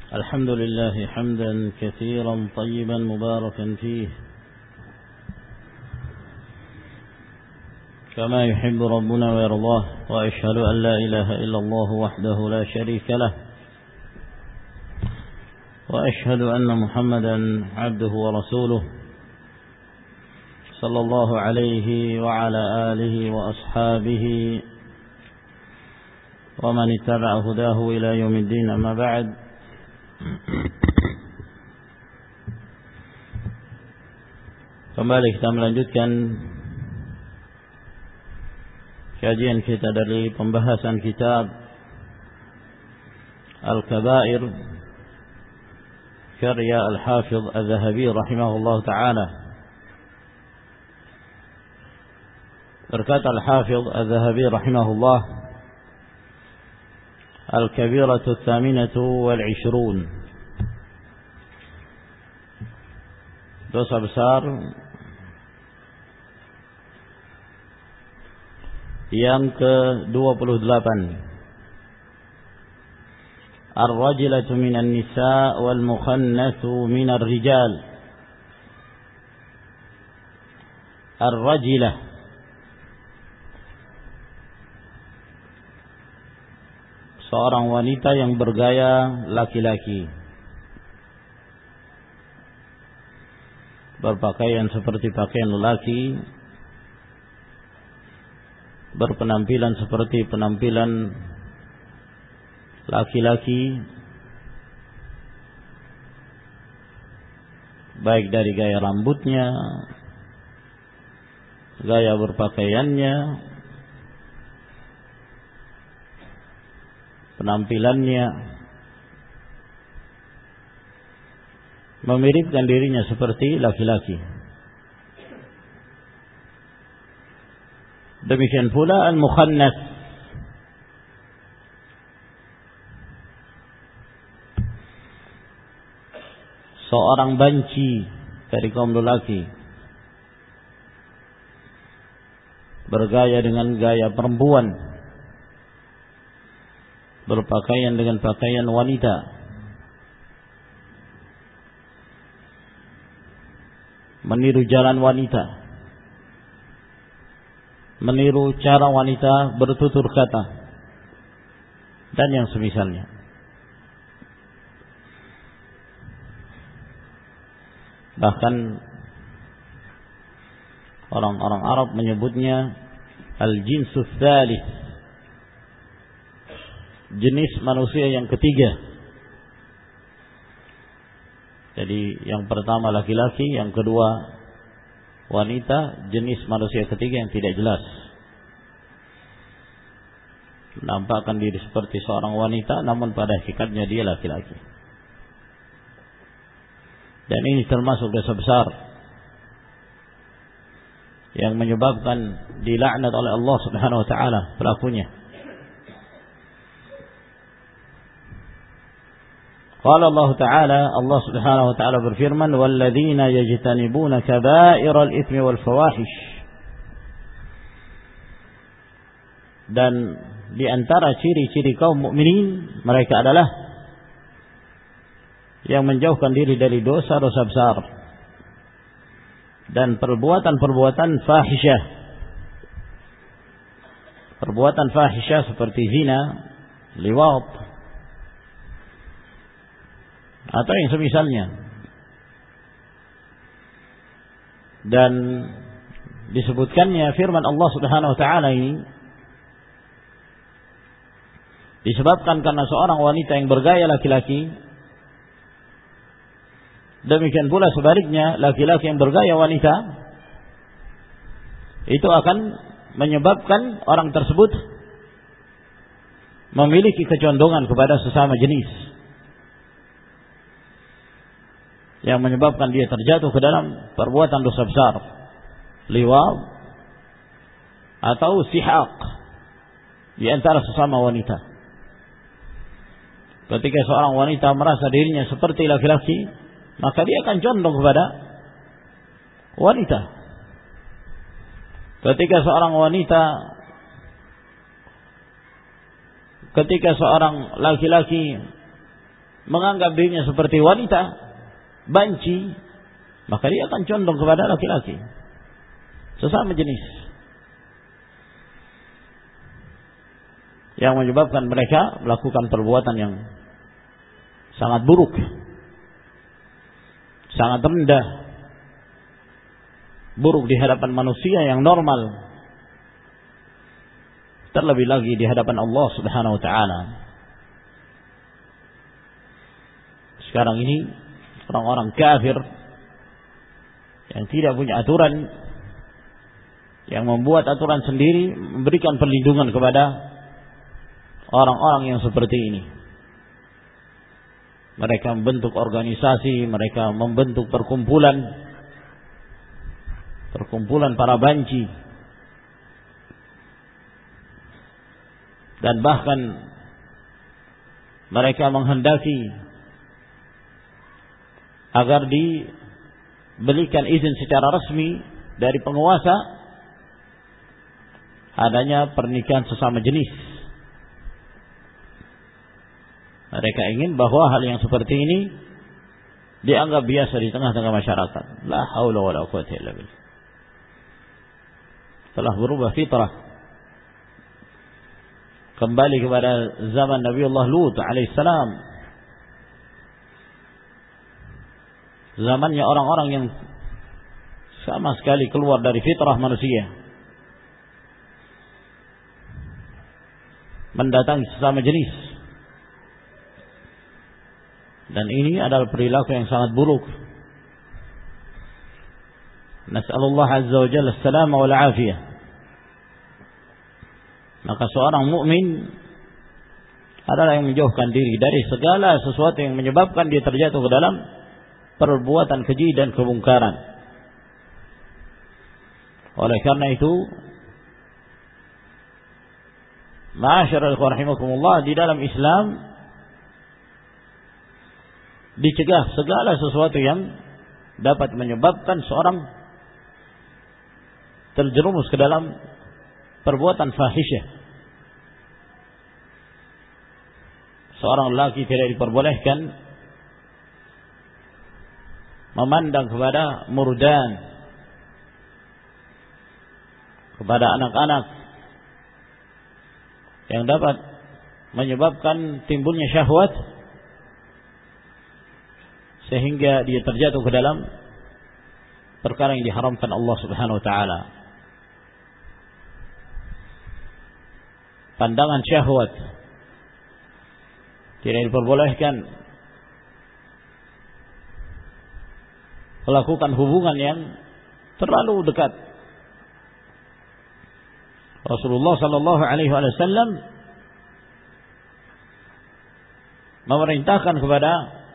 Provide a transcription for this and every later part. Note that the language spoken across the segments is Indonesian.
الحمد لله حمدا كثيرا طيبا مباركا فيه كما يحب ربنا ويرضاه، وأشهد أن لا إله إلا الله وحده لا شريك له، وأشهد أن محمدا عبده ورسوله صلى الله عليه وعلى آله وأصحابه ومن اتبع هداه إلى يوم الدين. أما بعد، kembali kita melanjutkan kajian kita dari pembahasan kitab Al-Kabair karya Al-Hafidh Al-Zahabi rahimahullah ta'ala. Berkata Al-Hafidh Al-Zahabi rahimahullah, Al-Kabiratu Thaminatu wal-Ishrun, dosa besar yang ke-28. Ar-rajilatu minan nisa wal mukhannathu minar rijal. Ar-rajilah, seorang wanita yang bergaya laki-laki, berpakaian seperti pakaian lelaki, berpenampilan seperti penampilan laki-laki, baik dari gaya rambutnya, gaya berpakaiannya, penampilannya, memiripkan dirinya seperti laki-laki. Demikian pula al-mukhannats, seorang banci dari kaum lelaki, bergaya dengan gaya perempuan, berpakaian dengan pakaian wanita, meniru jalan wanita, meniru cara wanita bertutur kata, dan yang semisalnya. Bahkan orang-orang Arab menyebutnya al-jinsus tsalits, jenis manusia yang ketiga. Jadi yang pertama laki-laki, yang kedua wanita, jenis manusia ketiga yang tidak jelas, menampakkan diri seperti seorang wanita namun pada hakikatnya dia laki-laki. Dan ini termasuk dosa besar yang menyebabkan dilaknat oleh Allah Subhanahu wa taala pelakunya. Qala Allah Ta'ala, Allah Subhanahu wa taala berfirman, "Walladzina yajtanibuna kaba'iral itsmi wal fawahish." Dan di antara ciri-ciri kaum mukminin, mereka adalah yang menjauhkan diri dari dosa-dosa besar dan perbuatan-perbuatan fahisyah. Perbuatan fahisyah seperti zina, liwat, atau yang semisalnya. Dan disebutkannya firman Allah Subhanahu wa taala ini disebabkan karena seorang wanita yang bergaya laki-laki, demikian pula sebaliknya laki-laki yang bergaya wanita, itu akan menyebabkan orang tersebut memiliki kecondongan kepada sesama jenis, yang menyebabkan dia terjatuh ke dalam perbuatan dosa besar, liwat atau sihaq di antara sesama wanita. Ketika seorang wanita merasa dirinya seperti laki-laki, maka dia akan condong kepada wanita. Ketika seorang laki-laki menganggap dirinya seperti wanita, banci, maka dia akan condong kepada laki-laki sesama jenis, yang menyebabkan mereka melakukan perbuatan yang sangat buruk, sangat rendah, buruk di hadapan manusia yang normal, terlebih lagi di hadapan Allah Subhanahu wa taala. Sekarang ini orang-orang kafir yang tidak punya aturan, yang membuat aturan sendiri, memberikan perlindungan kepada orang-orang yang seperti ini. Mereka membentuk organisasi, mereka membentuk perkumpulan para banci, dan bahkan mereka menghendaki agar diberikan izin secara resmi dari penguasa adanya pernikahan sesama jenis. Mereka ingin bahwa hal yang seperti ini dianggap biasa di tengah-tengah masyarakat. La haula wala quwwata illa billah. Telah berubah fitrah, kembali kepada zaman Nabiullah Lut alaihissalam, zamannya orang-orang yang sama sekali keluar dari fitrah manusia, mendatangi sesama jenis. Dan ini adalah perilaku yang sangat buruk. Nas'alullah azza wa jalla as-salama wal afiyah. Maka seorang mukmin adalah yang menjauhkan diri dari segala sesuatu yang menyebabkan dia terjatuh ke dalam perbuatan keji dan kemungkaran. Oleh karena itu, ma'asyiral ikhwan rahimakumullah, di dalam Islam dicegah segala sesuatu yang dapat menyebabkan seorang terjerumus ke dalam perbuatan fahisyah. Seorang lelaki tidak diperbolehkan memandang kepada murdan, kepada anak-anak, yang dapat menyebabkan timbulnya syahwat sehingga dia terjatuh ke dalam perkara yang diharamkan Allah Subhanahu wa taala. Pandangan syahwat, tidak diperbolehkan melakukan hubungan yang terlalu dekat. Rasulullah sallallahu alaihi wasallam memerintahkan kepada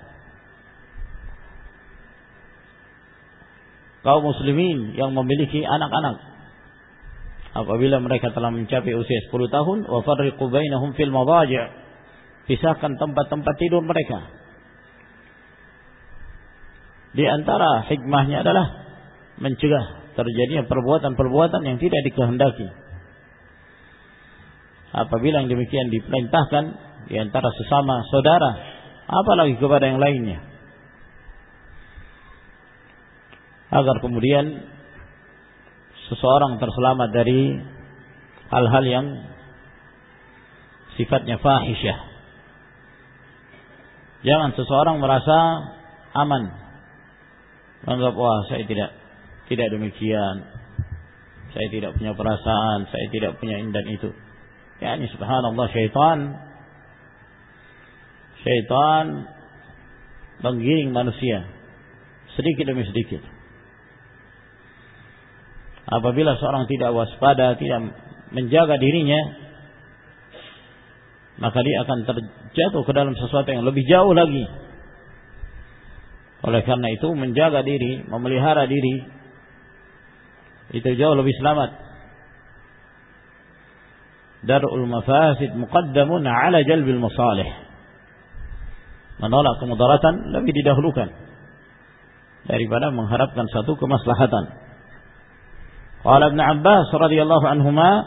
kaum muslimin yang memiliki anak-anak, apabila mereka telah mencapai usia 10 tahun, wa farriqu bainahum fil madaji', pisahkan tempat-tempat tidur mereka. Di antara hikmahnya adalah mencegah terjadinya perbuatan-perbuatan yang tidak dikehendaki. Apabila yang demikian diperintahkan di antara sesama saudara, apalagi kepada yang lainnya, agar kemudian seseorang terselamat dari hal-hal yang sifatnya fahisyah. Jangan seseorang merasa aman, menganggap wah saya tidak demikian, saya tidak punya perasaan, saya tidak punya ini dan itu. Ya ini subhanallah, syaitan menggiring manusia sedikit demi sedikit. Apabila seorang tidak waspada, tidak menjaga dirinya, maka dia akan terjatuh ke dalam sesuatu yang lebih jauh lagi. Oleh karena itu, menjaga diri, memelihara diri, itu jauh lebih selamat. Dar'ul mafasid muqaddamun ala jalbil masalih. Menolak kemudaratan lebih didahulukan daripada mengharapkan satu kemaslahatan. Qala Ibn Abbas radhiyallahu anhuma,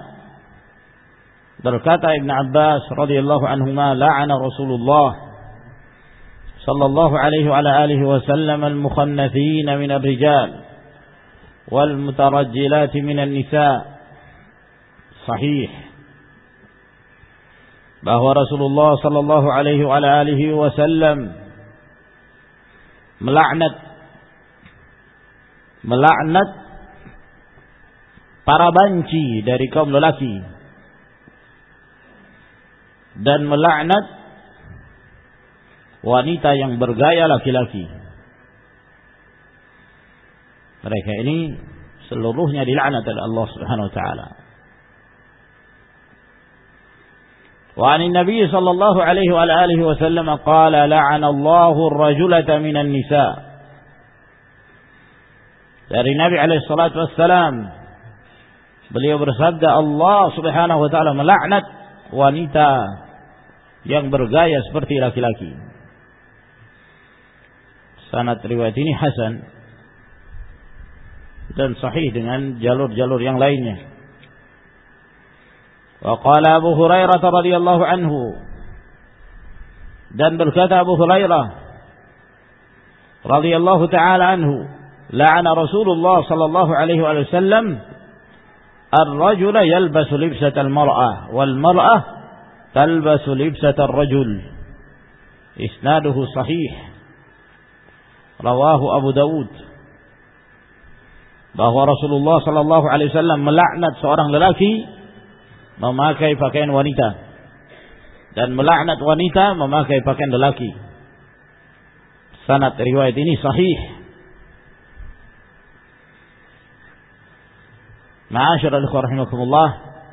berkata Ibn Abbas radhiyallahu anhuma, la'ana Rasulullah sallallahu alaihi wa ala alihi wasallam al-mukhannathina min ar-rijal wal mutarajjilati min an-nisa. Sahih bahwa Rasulullah sallallahu alaihi wa ala alihi wasallam melaknat para banci dari kaum lelaki dan melaknat wanita yang bergaya laki-laki. Mereka ini seluruhnya dilaknat oleh Allah Subhanahu wa taala. Wa 'an Nabi sallallahu alaihi wa alihi wasallam qala la'ana Allahu ar-rajulata minan nisa. Dari Nabi alaihi salatu wassalam, beliau bersabda, Allah Subhanahu wa taala melaknat wanita yang bergaya seperti laki-laki. Sanad riwayat ini hasan dan sahih dengan jalur-jalur yang lainnya. Wa qala Abu Hurairah radhiyallahu anhu, dan berkata Abu Hurairah radhiyallahu taala anhu, la'ana Rasulullah sallallahu alaihi wasallam ar-rajula yalbasu libsata al-mar'ah wal mar'ah talbasu libsata ar-rajul. Isnaduhu sahih. Rawahu Abu Dawud. Bahwa Rasulullah sallallahu alaihi wasallam melaknat seorang lelaki memakai pakaian wanita dan melaknat wanita memakai pakaian lelaki. Sanad riwayat ini sahih. Ma'asyiral ikhwah rahimakumullah,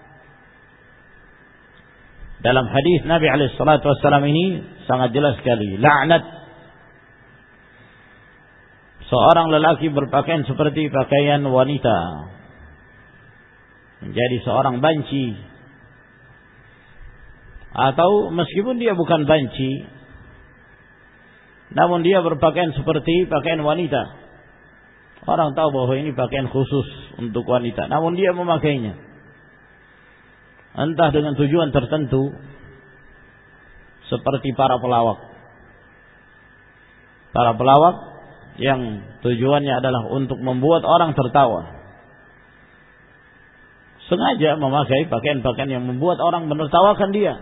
dalam hadis Nabi alaihi salatu wasallam ini sangat jelas sekali laknat seorang lelaki berpakaian seperti pakaian wanita, menjadi seorang banci, atau meskipun dia bukan banci namun dia berpakaian seperti pakaian wanita. Orang tahu bahwa ini pakaian khusus untuk wanita, namun dia memakainya entah dengan tujuan tertentu, seperti para pelawak yang tujuannya adalah untuk membuat orang tertawa, sengaja memakai pakaian-pakaian yang membuat orang menertawakan dia.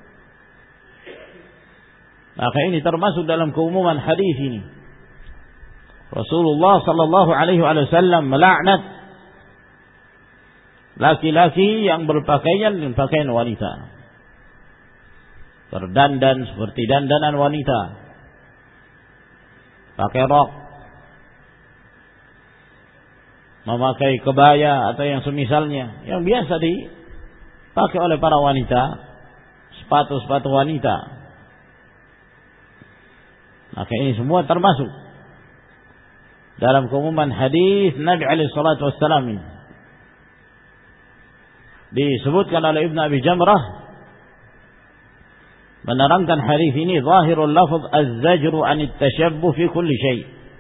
Maka ini termasuk dalam keumuman hadis ini. Rasulullah sallallahu alaihi wasallam melaknat laki-laki yang berpakaian dengan pakaian wanita, berdandan seperti dandanan wanita, pakai rok, memakai kebaya atau yang semisalnya yang biasa dipakai oleh para wanita, sepatu-sepatu wanita. Maka ini semua termasuk dalam keumuman hadis Nabi alaihi salatu wassalam ini. Disebutkan oleh Ibn Abi Jamrah menerangkan hadis ini, zahirul lafz az-zajru 'an at-tashabbuh fi kulli shay'.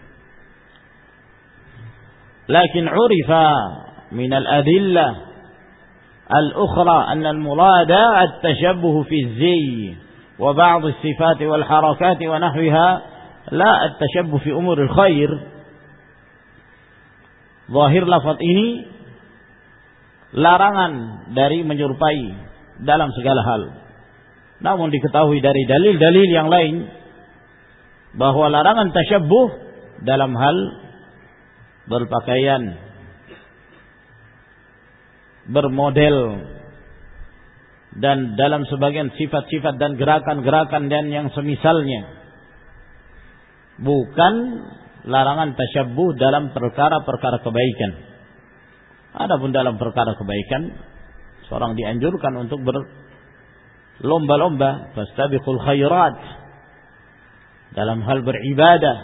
Lakin 'urifa min al-adillah al-ukhra anna al-murada at-tashabbuh fi az-zay wa ba'd as-sifat wal harakat wa nahwiha la at-tashabbuh fi umur al-khair. Zahir lafaz ini larangan dari menyerupai dalam segala hal. Namun diketahui dari dalil-dalil yang lain bahwa larangan tasyabbuh dalam hal berpakaian, bermodel, dan dalam sebagian sifat-sifat dan gerakan-gerakan dan yang semisalnya. Bukan larangan tasyabbuh dalam perkara-perkara kebaikan. Adapun dalam perkara kebaikan, seorang dianjurkan untuk berlomba-lomba, fastabiqul khairat, dalam hal beribadah.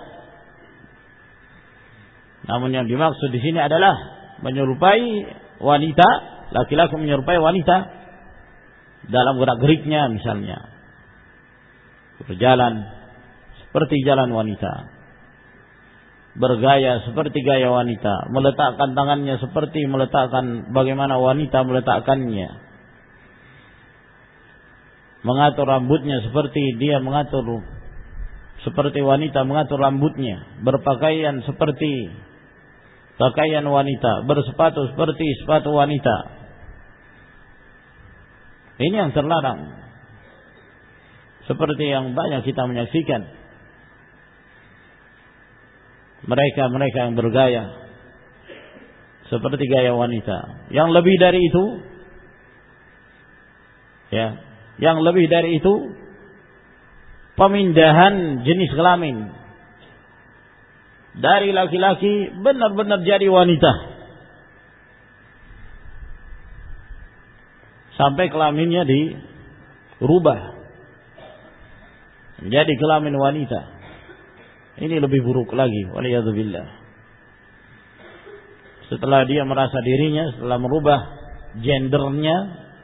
Namun yang dimaksud di sini adalah menyerupai wanita, laki-laki menyerupai wanita dalam gerak-geriknya, misalnya berjalan seperti jalan wanita, bergaya seperti gaya wanita, meletakkan tangannya seperti meletakkan bagaimana wanita meletakkannya, mengatur rambutnya seperti dia mengatur seperti wanita mengatur rambutnya, berpakaian seperti pakaian wanita, bersepatu seperti sepatu wanita. Ini yang terlarang. Seperti yang banyak kita menyaksikan. Mereka yang bergaya seperti gaya wanita. Yang lebih dari itu, ya, yang lebih dari itu, pemindahan jenis kelamin dari laki-laki benar-benar jadi wanita, sampai kelaminnya dirubah menjadi kelamin wanita. Ini lebih buruk lagi, waliyadzubillah. Setelah dia merasa dirinya, setelah merubah gendernya,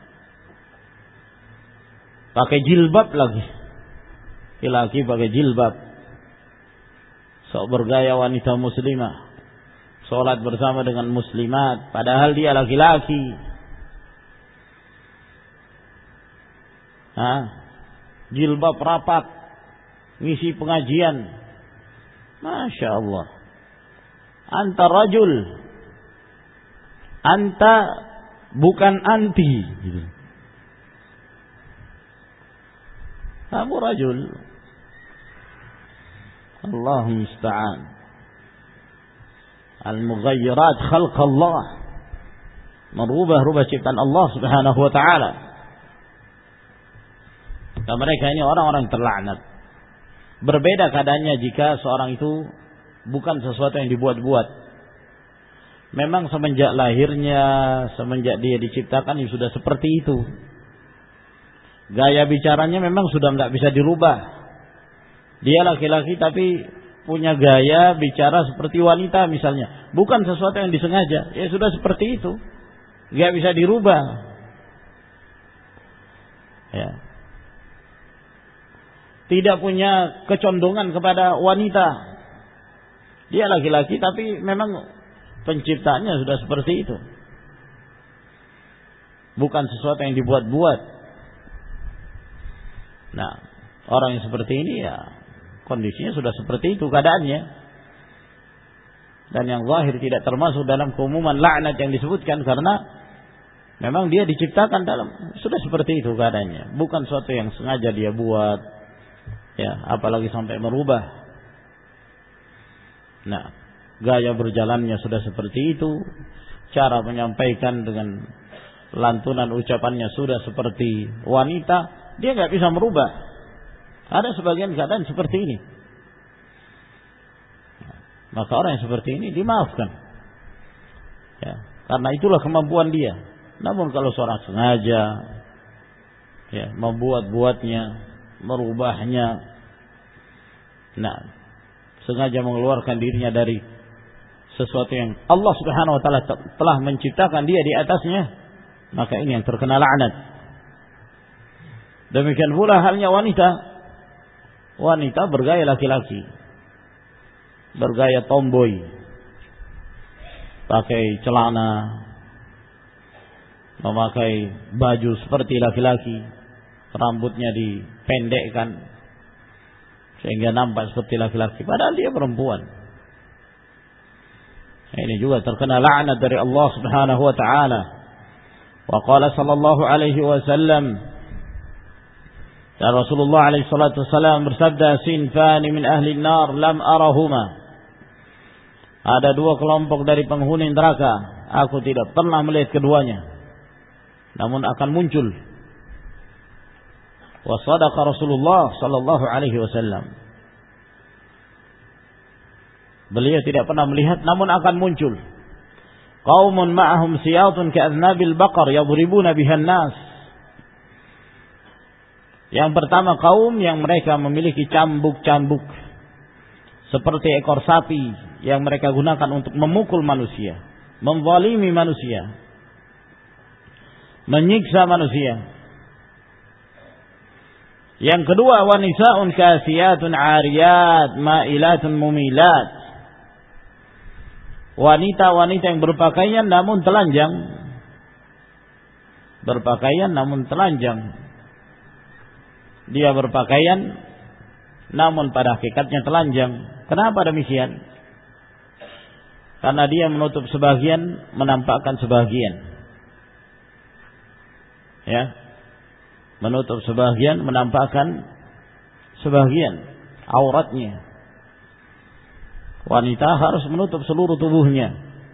pakai jilbab lagi. Laki-laki pakai jilbab, sok bergaya wanita muslimah, sholat bersama dengan muslimat, padahal dia laki-laki. Jilbab rapat, ngisi pengajian. Masya Allah. Anta rajul, anta bukan anti. Kamu rajul. Allahumma musta'an. Al-mughayyirat khalq Allah, merubah-rubah ciptaan Allah Subhanahu wa taala. Dan mereka ini orang-orang terlaknat. Berbeda keadaannya jika seorang itu bukan sesuatu yang dibuat-buat. Memang semenjak lahirnya, semenjak dia diciptakan, ya sudah seperti itu. Gaya bicaranya memang sudah tidak bisa dirubah. Dia laki-laki tapi punya gaya bicara seperti wanita misalnya. Bukan sesuatu yang disengaja. Ya sudah seperti itu. Tidak bisa dirubah. Ya. Tidak punya kecondongan kepada wanita. Dia laki-laki tapi memang penciptanya sudah seperti itu. Bukan sesuatu yang dibuat-buat. Nah, orang yang seperti ini ya kondisinya sudah seperti itu keadaannya. Dan yang zahir tidak termasuk dalam keumuman laknat yang disebutkan, karena memang dia diciptakan dalam sudah seperti itu keadaannya. Bukan sesuatu yang sengaja dia buat, ya, apalagi sampai merubah. Nah, gaya berjalannya sudah seperti itu, cara menyampaikan dengan lantunan ucapannya sudah seperti wanita, dia nggak bisa merubah. Ada sebagian keadaan seperti ini. Maka orang yang seperti ini dimaafkan. Ya, karena itulah kemampuan dia. Namun kalau seorang sengaja, ya, membuat-buatnya, merubahnya, nah, sengaja mengeluarkan dirinya dari sesuatu yang Allah Subhanahu wa taala telah menciptakan dia di atasnya, maka ini yang terkena laknat. Demikian pula halnya wanita. Wanita bergaya laki-laki, bergaya tomboy, pakai celana, memakai baju seperti laki-laki, rambutnya dipendekkan sehingga nampak seperti laki-laki, padahal dia perempuan. Ini juga terkena laknat dari Allah Subhanahu wa taala. Wa qala sallallahu alaihi wasallam, dan Rasulullah alaihi salatu wasallam bersabda, sinfani min ahli an-nar lam arahuma. Ada dua kelompok dari penghuni neraka, aku tidak pernah melihat keduanya, namun akan muncul. Wa sadaqa Rasulullah sallallahu alaihi wasallam. Beliau tidak pernah melihat, namun akan muncul. Qaumun ma'ahum siyatun ka'adnabil baqar yadribuna bihan nas. Yang pertama, kaum yang mereka memiliki cambuk-cambuk seperti ekor sapi yang mereka gunakan untuk memukul manusia, menzalimi manusia, menyiksa manusia. Yang kedua, wanisaun kasiyatun ariyat ma'ilatun mumilat. Wanita-wanita yang berpakaian namun telanjang. Berpakaian namun telanjang. Dia berpakaian namun pada hakikatnya telanjang. Kenapa demikian? Karena dia menutup sebagian, menampakkan sebagian. Ya. Menutup sebagian, menampakkan sebagian auratnya. Wanita harus menutup seluruh tubuhnya.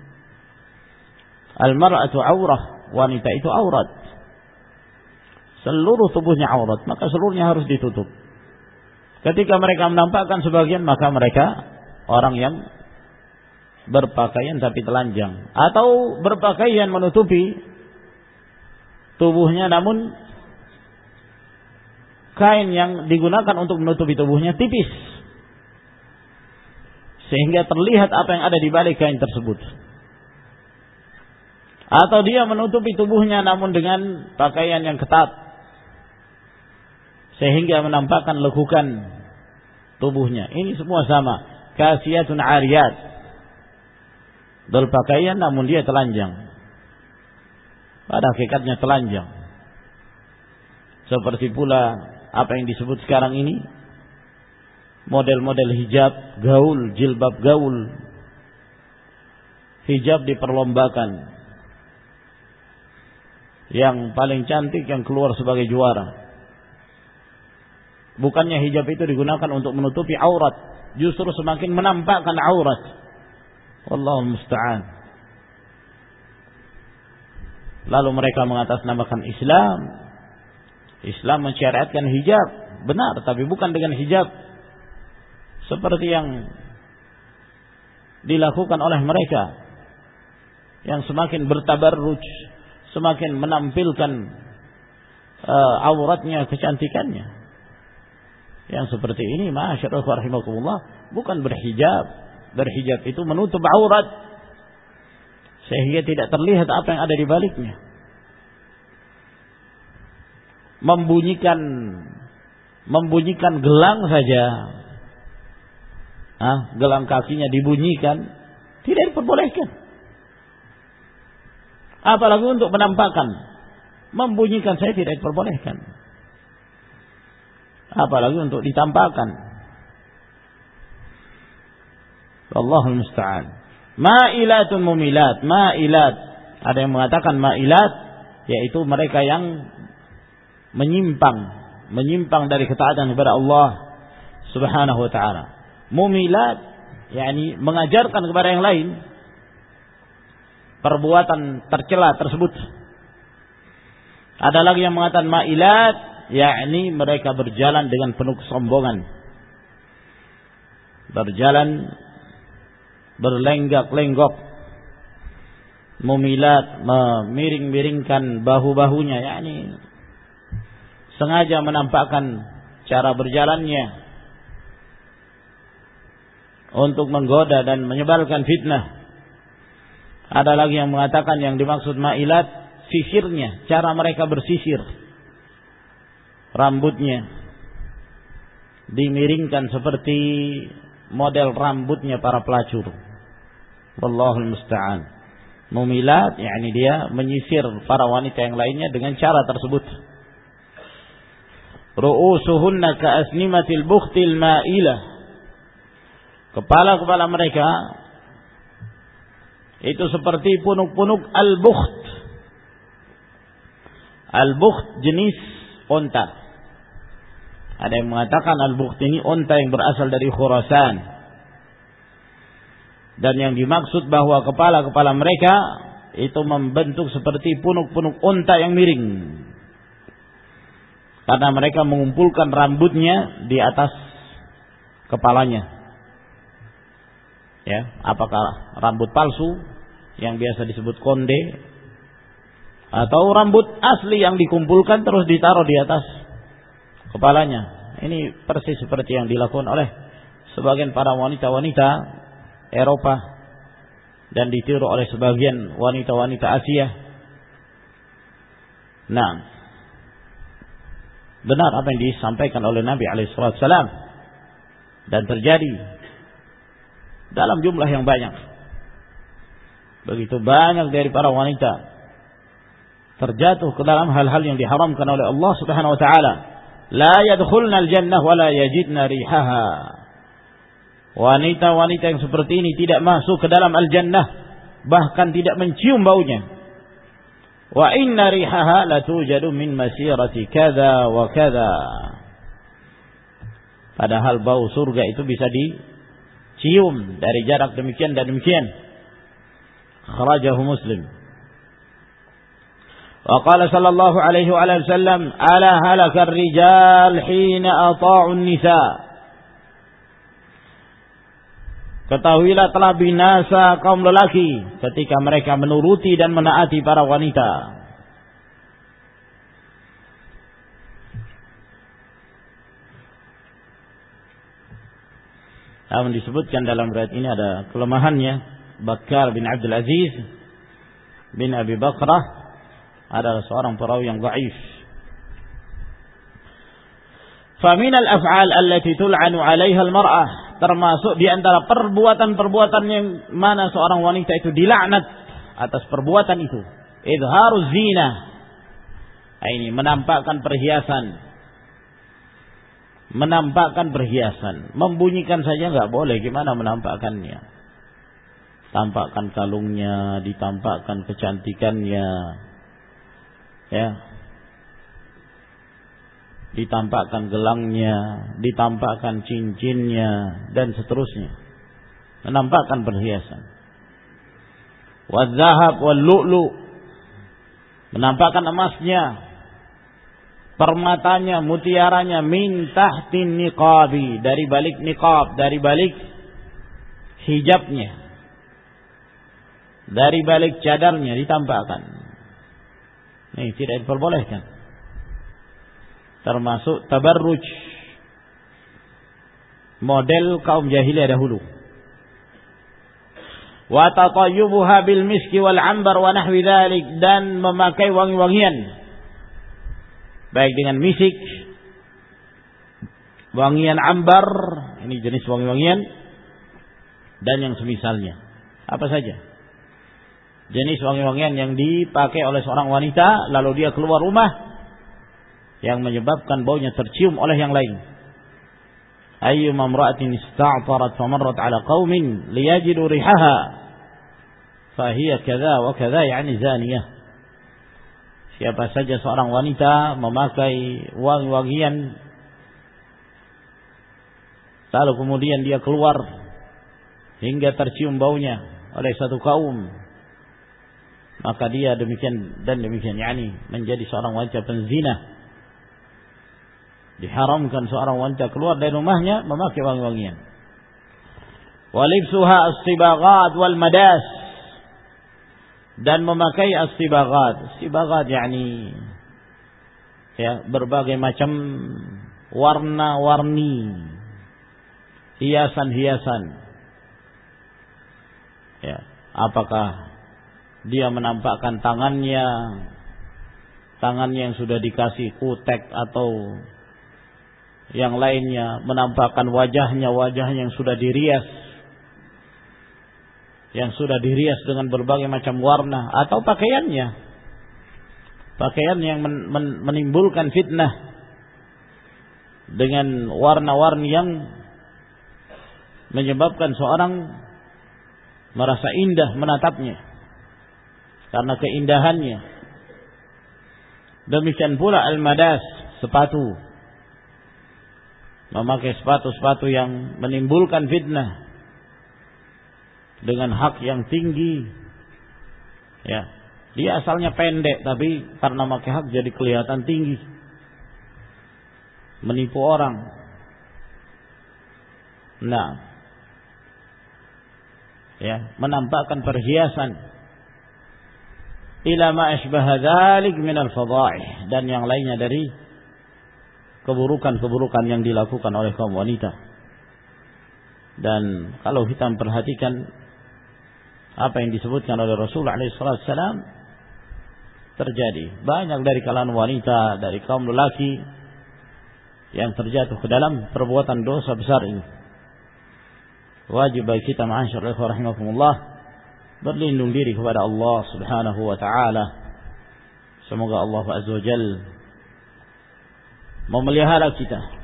Al-mar'atu aurah, wanita itu aurat. Seluruh tubuhnya aurat, maka seluruhnya harus ditutup. Ketika mereka menampakkan sebagian, maka mereka orang yang berpakaian tapi telanjang, atau berpakaian menutupi tubuhnya namun kain yang digunakan untuk menutupi tubuhnya tipis, sehingga terlihat apa yang ada di balik kain tersebut. Atau dia menutupi tubuhnya namun dengan pakaian yang ketat, sehingga menampakkan lekukan tubuhnya. Ini semua sama. Kasiyatun ariyat, berpakaian namun dia telanjang. Pada hakikatnya telanjang. Seperti pula apa yang disebut sekarang ini, model-model hijab gaul, jilbab gaul. Hijab diperlombakan. Yang paling cantik yang keluar sebagai juara. Bukannya hijab itu digunakan untuk menutupi aurat, justru semakin menampakkan aurat. Wallahu musta'an. Lalu mereka mengatasnamakan Islam. Islam mensyariatkan hijab, benar, tapi bukan dengan hijab seperti yang dilakukan oleh mereka, yang semakin bertabarruj, semakin menampilkan auratnya, kecantikannya. Yang seperti ini, masyaallah rahimakumullah, bukan berhijab. Berhijab itu menutup aurat sehingga tidak terlihat apa yang ada di baliknya. Membunyikan gelang saja, gelang kakinya dibunyikan, tidak diperbolehkan. Apalagi untuk menampakkan, membunyikan saya tidak diperbolehkan. Apalagi untuk ditampakkan. Allahul musta'an. Ma'ilatun mumilat. Ma'ilat, ada yang mengatakan ma'ilat, yaitu mereka yang menyimpang dari ketaatan kepada Allah Subhanahu wa ta'ala. Mumilat, yakni mengajarkan kepada yang lain perbuatan tercela tersebut. Ada lagi yang mengatakan ma'ilat, yakni mereka berjalan dengan penuh kesombongan, berjalan berlenggak-lenggok, mumilat, memiring-miringkan bahu-bahunya, yakni sengaja menampakkan cara berjalannya untuk menggoda dan menyebarkan fitnah. Ada lagi yang mengatakan yang dimaksud ma'ilat, sisirnya, cara mereka bersisir. Rambutnya dimiringkan seperti model rambutnya para pelacur. Wallahul musta'an. Mumilat, yakni dia menyisir para wanita yang lainnya dengan cara tersebut. Ru'usuhunna ka'asnimatil bukhtil ma'ilah. Kepala-kepala mereka itu seperti punuk-punuk al-bukht. Al-bukht jenis onta. Ada yang mengatakan al-bukht ini onta yang berasal dari Khurasan. Dan yang dimaksud bahwa kepala-kepala mereka itu membentuk seperti punuk-punuk onta yang miring. Karena mereka mengumpulkan rambutnya di atas kepalanya. Ya, apakah rambut palsu yang biasa disebut konde, atau rambut asli yang dikumpulkan terus ditaruh di atas kepalanya. Ini persis seperti yang dilakukan oleh sebagian para wanita-wanita Eropa dan ditiru oleh sebagian wanita-wanita Asia. Nah, benar apa yang disampaikan oleh Nabi alaihissalam, dan terjadi dalam jumlah yang banyak. Begitu banyak dari para wanita terjatuh ke dalam hal-hal yang diharamkan oleh Allah Subhanahu wa taala la yadkhulna al-jannah wa la yajidna rihaha. Wanita-wanita yang seperti ini tidak masuk ke dalam al-jannah, bahkan tidak mencium baunya. Wa inna rihaha la tujadu min masirati kadza wa kadza. Padahal bau surga itu bisa dicium dari jarak demikian dan demikian. Akhrajahu Muslim. Wa qala sallallahu alaihi wa sallam, ala halaka ar-rijal hina ata'u an-nisa. Ketahuilah telah binasa kaum lelaki ketika mereka menuruti dan menaati para wanita. Namun disebutkan dalam riwayat ini ada kelemahannya. Bakar bin Abdul Aziz bin Abi Bakrah adalah seorang perawi yang dhaif. Famin al-af'al allati tul'anu 'alaiha al-mar'ah, termasuk di antara perbuatan-perbuatan yang mana seorang wanita itu dilaknat atas perbuatan itu, idharuz zinah. Ini menampakkan perhiasan. Menampakkan perhiasan, membunyikan saja enggak boleh, gimana menampakkannya? Tampakkan kalungnya, ditampakkan kecantikannya, ya, ditampakkan gelangnya, ditampakkan cincinnya, dan seterusnya. Menampakkan perhiasan. Wadzahab wal lu'lu, menampakkan emasnya, permatanya, mutiaranya, min tahtin niqabi, dari balik niqab, dari balik hijabnya, dari balik cadarnya ditampakkan. Ini tidak diperbolehkan. Termasuk tabarruj, model kaum jahiliyah dahulu. Wa tatayyubuha bil miski wal ambar wa nahwi dzalik, dan memakai wangi-wangian, baik dengan misik, wangian ambar, ini jenis wangi-wangian, dan yang semisalnya. Apa saja jenis wangi-wangian yang dipakai oleh seorang wanita lalu dia keluar rumah yang menyebabkan baunya tercium oleh yang lain. Ayyuma imra'atin ista'tarat famarrat 'ala qaumin liyajidu rihaha fahiya kadza wa kadza, yani zaniyah. Siapa saja seorang wanita memakai wangi-wangian lalu kemudian dia keluar hingga tercium baunya oleh satu kaum, maka dia demikian dan demikian, yakni menjadi seorang wanita penzina. Diharamkan seorang wanita keluar dari rumahnya memakai wangi-wangian. Walibsuha as-sibaghat wal madas, dan memakai as-sibaghat. Sibaghat yakni ya, berbagai macam warna-warni, hiasan-hiasan. Ya, apakah dia menampakkan tangannya yang sudah dikasih kutek, atau yang lainnya menampakkan wajahnya yang sudah dirias, dengan berbagai macam warna, atau pakaian yang menimbulkan fitnah dengan warna-warni yang menyebabkan seorang merasa indah menatapnya karena keindahannya. Demikian pula al-madas, sepatu, memakai sepatu-sepatu yang menimbulkan fitnah dengan hak yang tinggi. Ya, dia asalnya pendek tapi karena pakai hak jadi kelihatan tinggi, menipu orang. Nah, ya, menampakkan perhiasan, ila ma asbaha dzalik min al-fadha'ih, dan yang lainnya dari keburukan-keburukan yang dilakukan oleh kaum wanita. Dan kalau kita memperhatikan apa yang disebutkan oleh Rasulullah SAW, terjadi banyak dari kalangan wanita, dari kaum lelaki yang terjatuh ke dalam perbuatan dosa besar ini. Wajib bagi kita, ma'asyiral ikhwah rahimakumullah, berlindung diri kepada Allah Subhanahu wa taala. Semoga Allah Azza wa Jalla memelihara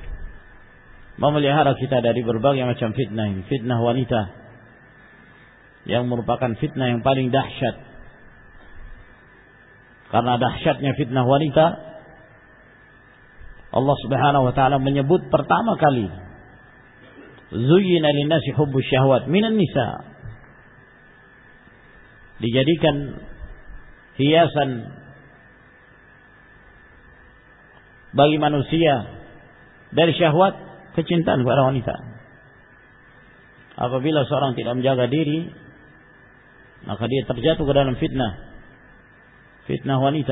kita dari berbagai macam fitnah. Fitnah wanita yang merupakan fitnah yang paling dahsyat. Karena dahsyatnya fitnah wanita, Allah Subhanahu wa taala menyebut pertama kali, zuyyina lin-nasi hubbus syahwat minan nisa. Dijadikan hiasan bagi manusia dari syahwat, kecintaan kepada wanita. Apabila seorang tidak menjaga diri, maka dia terjatuh ke dalam fitnah wanita.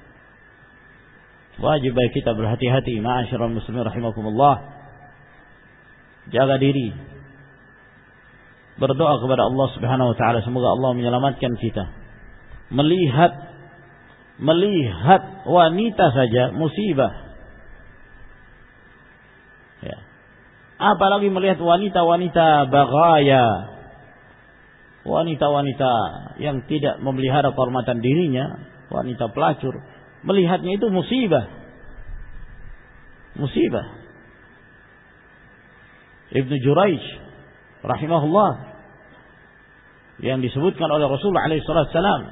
Wajib bagi kita berhati-hati, ma'asyiral muslimin rahimakumullah. Jaga diri. Berdoa kepada Allah Subhanahu wa taala semoga Allah menyelamatkan kita. Melihat wanita saja musibah. Ya. Apalagi melihat wanita-wanita baghaya. Wanita-wanita yang tidak memelihara kehormatan dirinya, wanita pelacur. Melihatnya itu musibah. Ibnu Jurayj rahimahullah yang disebutkan oleh Rasulullah SAW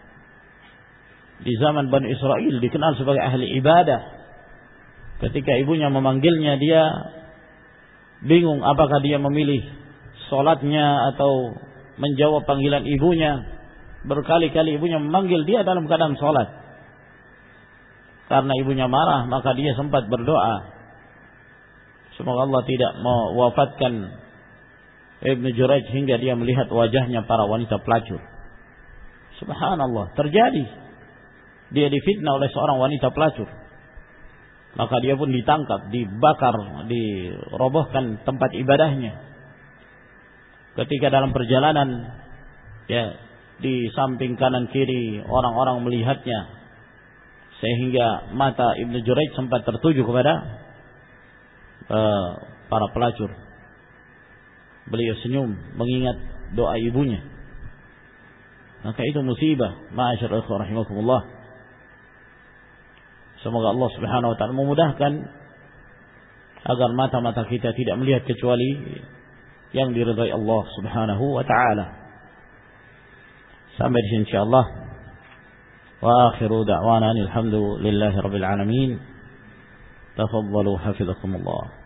di zaman Bani Israel dikenal sebagai ahli ibadah. Ketika ibunya memanggilnya, dia bingung apakah dia memilih sholatnya atau menjawab panggilan ibunya. Berkali-kali ibunya memanggil dia dalam keadaan sholat. Karena ibunya marah, maka dia sempat berdoa, semoga Allah tidak mewafatkan Ibnu Jurayj hingga dia melihat wajahnya para wanita pelacur. Subhanallah, terjadi. Dia difitnah oleh seorang wanita pelacur. Maka dia pun ditangkap, dibakar, dirobohkan tempat ibadahnya. Ketika dalam perjalanan, ya, di samping kanan kiri orang-orang melihatnya, sehingga mata Ibnu Jurayj sempat tertuju kepada para pelacur. Beliau senyum mengingat doa ibunya. Maka itu musibah. Ma'asyiral ikhwan rahimakumullah. Semoga Allah Subhanahu wa taala memudahkan agar mata-mata kita tidak melihat kecuali yang diridhai Allah Subhanahu wa taala. Sampai di sini insyaallah. Wa akhiru da'wana alhamdulillahi rabbil alamin. Tafaddalu hafizakumullah.